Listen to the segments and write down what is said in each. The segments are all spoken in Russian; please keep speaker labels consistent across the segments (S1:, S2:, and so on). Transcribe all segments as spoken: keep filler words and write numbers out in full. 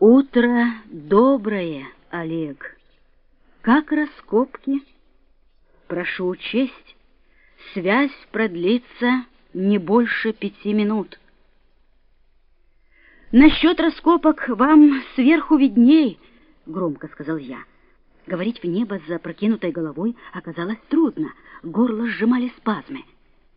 S1: Утро доброе, Олег. Как раскопки? Прошу учесть, связь продлится не больше пяти минут. Насчет раскопок вам сверху видней, громко сказал я. Говорить в небо с запрокинутой головой оказалось трудно, горло сжимали спазмы.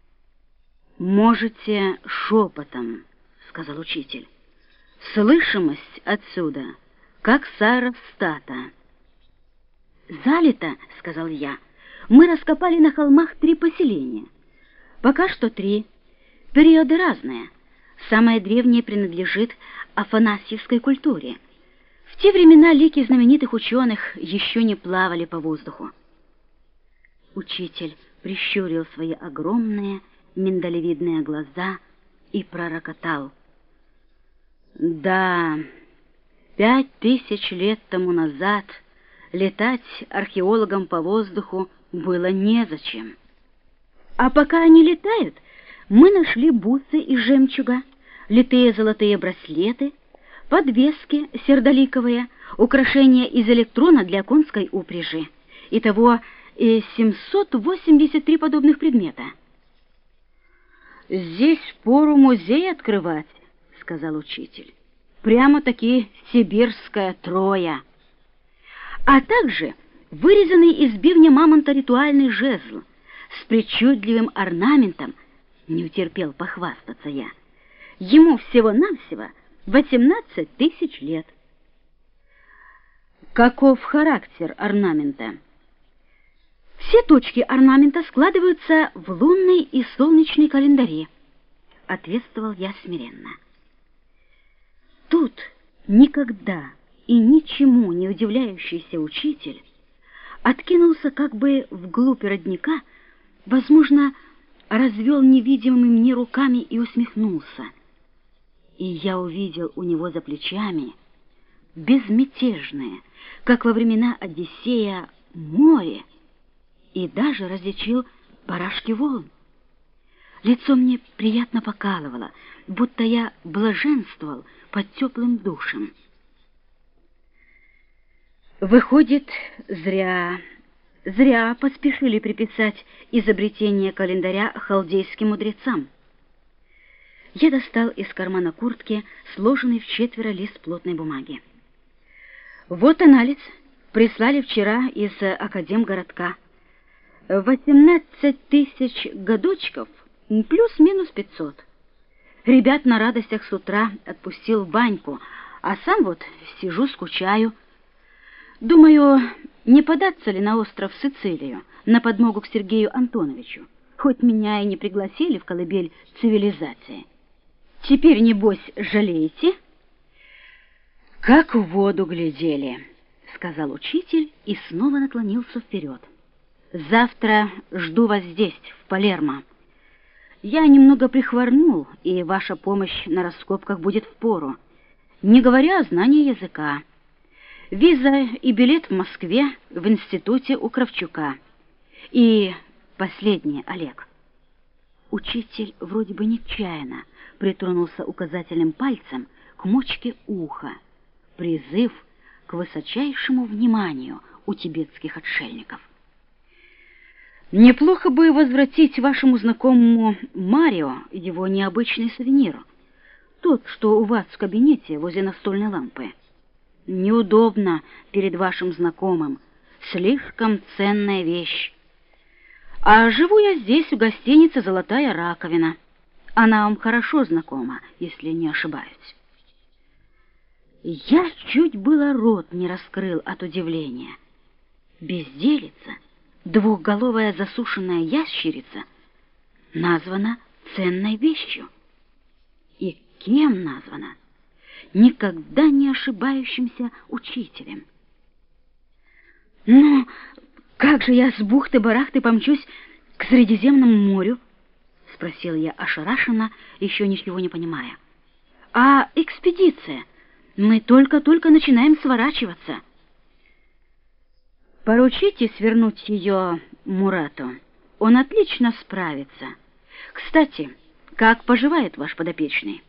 S1: «Можете шепотом», — сказал учитель. «Слышимость отсюда, как с аэростата». «Залито», — сказал я. «Мы раскопали на холмах три поселения. Пока что три. Периоды разные. Самое древнее принадлежит афанасьевской культуре. В те времена лики знаменитых ученых еще не плавали по воздуху». Учитель прищурил свои огромные миндалевидные глаза и пророкотал. «Да, пять тысяч лет тому назад летать археологам по воздуху было незачем. А пока они летают, мы нашли бусы из жемчуга, литые золотые браслеты, подвески сердоликовые, украшения из электрона для конской упряжи. Итого семьсот восемьдесят три подобных предмета». «Здесь впору музей открывать», — сказал учитель. «Прямо-таки сибирская Троя. А также вырезанный из бивня мамонта ритуальный жезл с причудливым орнаментом, не утерпел похвастаться я. Ему всего-навсего восемнадцать тысяч лет». «Каков характер орнамента?» «Все точки орнамента складываются в лунный и солнечный календари», — ответствовал я смиренно. Тут никогда и ничему не удивляющийся учитель откинулся как бы вглубь родника, возможно, развел невидимыми мне руками и усмехнулся. И я увидел у него за плечами безмятежное, как во времена Одиссея, море, и даже различил барашки волн. Лицо мне приятно покалывало, будто я блаженствовал под теплым душем. Выходит, зря, зря поспешили приписать изобретение календаря халдейским мудрецам. Я достал из кармана куртки сложенный в четверо лист плотной бумаги. Вот анализ, прислали вчера из академгородка. восемнадцать тысяч годочков плюс-минус пятьсот. Ребят на радостях с утра отпустил в баньку, а сам вот сижу скучаю. Думаю, не податься ли на остров Сицилию, на подмогу к Сергею Антоновичу, хоть меня и не пригласили в колыбель цивилизации. Теперь, небось, жалеете? «Как в воду глядели», — сказал учитель и снова наклонился вперед. «Завтра жду вас здесь, в Палермо. Я немного прихворнул, и ваша помощь на раскопках будет впору, не говоря о знании языка. Виза и билет в Москве в институте у Кравчука. И последнее, Олег». Учитель вроде бы нечаянно притронулся указательным пальцем к мочке уха, призыв к высочайшему вниманию у тибетских отшельников. «Неплохо бы возвратить вашему знакомому Марио его необычный сувенир, тот, что у вас в кабинете возле настольной лампы. Неудобно перед вашим знакомым, слишком ценная вещь. А живу я здесь, в гостинице «Золотая раковина». Она вам хорошо знакома, если не ошибаюсь». Я чуть было рот не раскрыл от удивления. Безделица, двухголовая засушенная ящерица, названа ценной вещью. И кем названа? Никогда не ошибающимся учителем. «Ну, как же я с бухты-барахты помчусь к Средиземному морю?» — спросил я ошарашенно, еще ничего не понимая. «А экспедиция? Мы только-только начинаем сворачиваться». «Поручите свернуть ее Мурату. Он отлично справится. Кстати, как поживает ваш подопечный?»